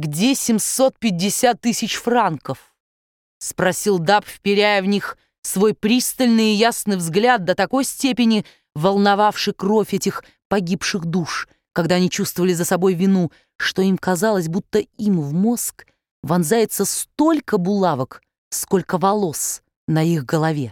где 750 тысяч франков?» — спросил Даб, вперяя в них свой пристальный и ясный взгляд, до такой степени волновавший кровь этих погибших душ, когда они чувствовали за собой вину, что им казалось, будто им в мозг вонзается столько булавок, сколько волос на их голове.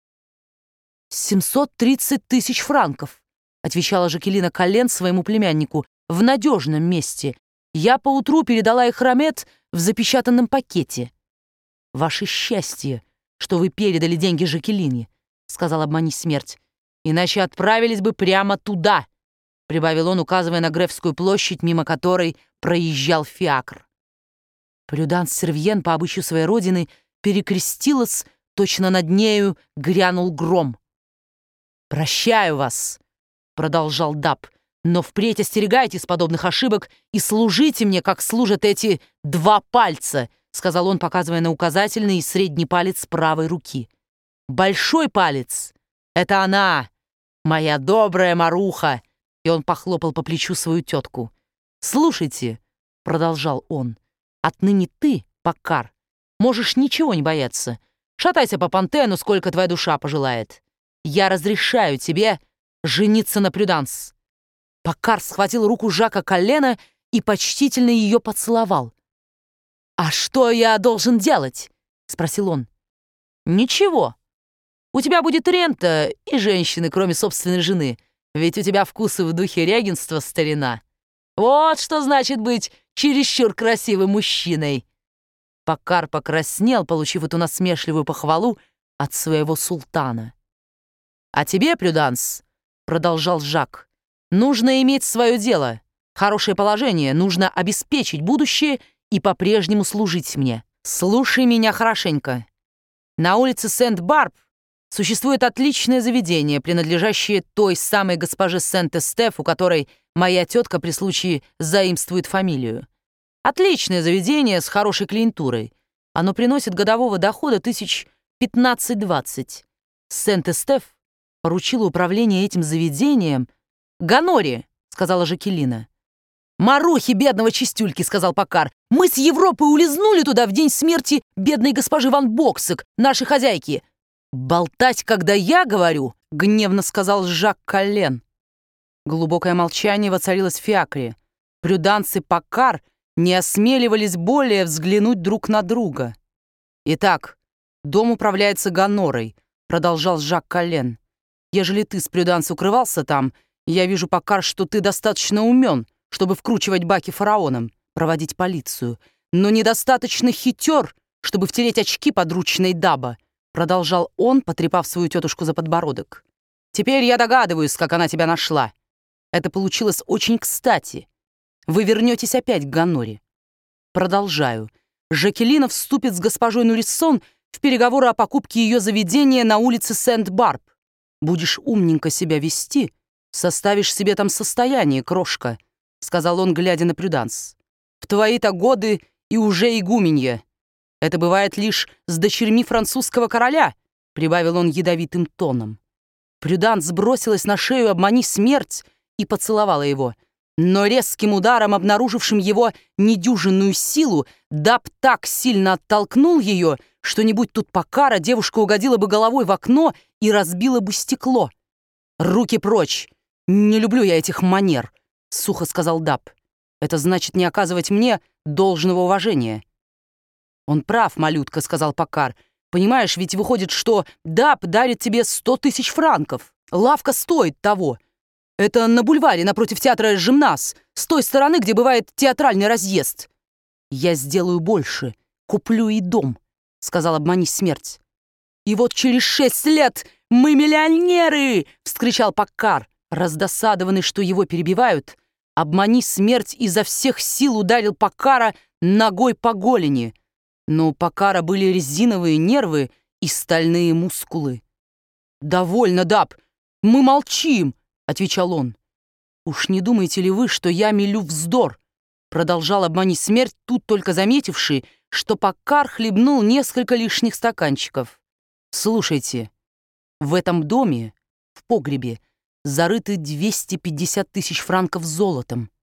730 тысяч франков», — отвечала Жакелина Коллен своему племяннику, — «в надежном месте. Я поутру передала их Ромет в запечатанном пакете». «Ваше счастье, что вы передали деньги Жакелине», — сказал обмани смерть, «иначе отправились бы прямо туда», — прибавил он, указывая на Гревскую площадь, мимо которой проезжал фиакр. Прюданс Сервьен, по обычаю своей родины, перекрестилась, точно над нею грянул гром. «Прощаю вас», — продолжал Даб, «но впредь остерегайтесь подобных ошибок и служите мне, как служат эти 2 пальца», — сказал он, показывая на указательный и средний палец правой руки. «Большой палец — это она, моя добрая Маруха», и он похлопал по плечу свою тетку. «Слушайте», — продолжал он, — «отныне ты, Паккар, можешь ничего не бояться. Шатайся по Пантену, сколько твоя душа пожелает. Я разрешаю тебе жениться на Прюданс». Паккар схватил руку Жака Коллена и почтительно ее поцеловал. «А что я должен делать?» — спросил он. «Ничего. У тебя будет рента и женщины, кроме собственной жены, ведь у тебя вкусы в духе регенства, старина. Вот что значит быть чересчур красивым мужчиной». Паккар покраснел, получив эту насмешливую похвалу от своего султана. «А тебе, Прюданс, — продолжал Жак, — нужно иметь свое дело, хорошее положение, нужно обеспечить будущее и по-прежнему служить мне. Слушай меня хорошенько. На улице Сент-Барб существует отличное заведение, принадлежащее той самой госпоже Сент-Эстеф, у которой моя тетка при случае заимствует фамилию. Отличное заведение с хорошей клиентурой. Оно приносит годового дохода 15-20. Сент-Эстеф поручила управление этим заведением Гоноре, сказала Жакелина. «Марухи бедного чистюльки», — сказал Паккар. «Мы с Европы улизнули туда в день смерти бедной госпожи Ван Боксек, нашей хозяйки». «Болтать, когда я говорю», — гневно сказал Жак Коллен. Глубокое молчание воцарилось в фиакре. Прюданс и Паккар не осмеливались более взглянуть друг на друга. «Итак, дом управляется Гонорой», — продолжал Жак Коллен. «Ежели ты с Прюданс укрывался там, я вижу, Паккар, что ты достаточно умен, чтобы вкручивать баки фараоном, проводить полицию, но недостаточно хитер, чтобы втереть очки подручной Даба», продолжал он, потрепав свою тетушку за подбородок. «Теперь я догадываюсь, как она тебя нашла. Это получилось очень кстати. Вы вернетесь опять к Гоноре. Продолжаю. Жакелина вступит с госпожой Нуриссон в переговоры о покупке ее заведения на улице Сент-Барб. Будешь умненько себя вести, составишь себе там состояние, крошка», — сказал он, глядя на Прюданс. «В твои-то годы и уже игуменья. Это бывает лишь с дочерьми французского короля», — прибавил он ядовитым тоном. Прюданс бросилась на шею обмани смерть и поцеловала его. Но резким ударом, обнаружившим его недюжинную силу, Даб так сильно оттолкнул ее, что не будь тут Паккара, девушка угодила бы головой в окно и разбила бы стекло. «Руки прочь! Не люблю я этих манер», — сухо сказал Даб. «Это значит не оказывать мне должного уважения». «Он прав, малютка», — сказал Паккар. «Понимаешь, ведь выходит, что Даб дарит тебе 100 тысяч франков. Лавка стоит того. Это на бульваре напротив театра «Жимнас», с той стороны, где бывает театральный разъезд». «Я сделаю больше. Куплю и дом», — сказал обмани смерть. «И вот через 6 лет мы миллионеры!» — вскричал Паккар. Раздосадованный, что его перебивают, обмани смерть изо всех сил ударил Паккара ногой по голени. Но у Паккара были резиновые нервы и стальные мускулы. «Довольно, Даб, мы молчим», — отвечал он. «Уж не думаете ли вы, что я мелю вздор?» Продолжал обмани смерть, тут только заметивший, что Паккар хлебнул несколько лишних стаканчиков. «Слушайте, в этом доме, в погребе, зарыты 250 тысяч франков золотом.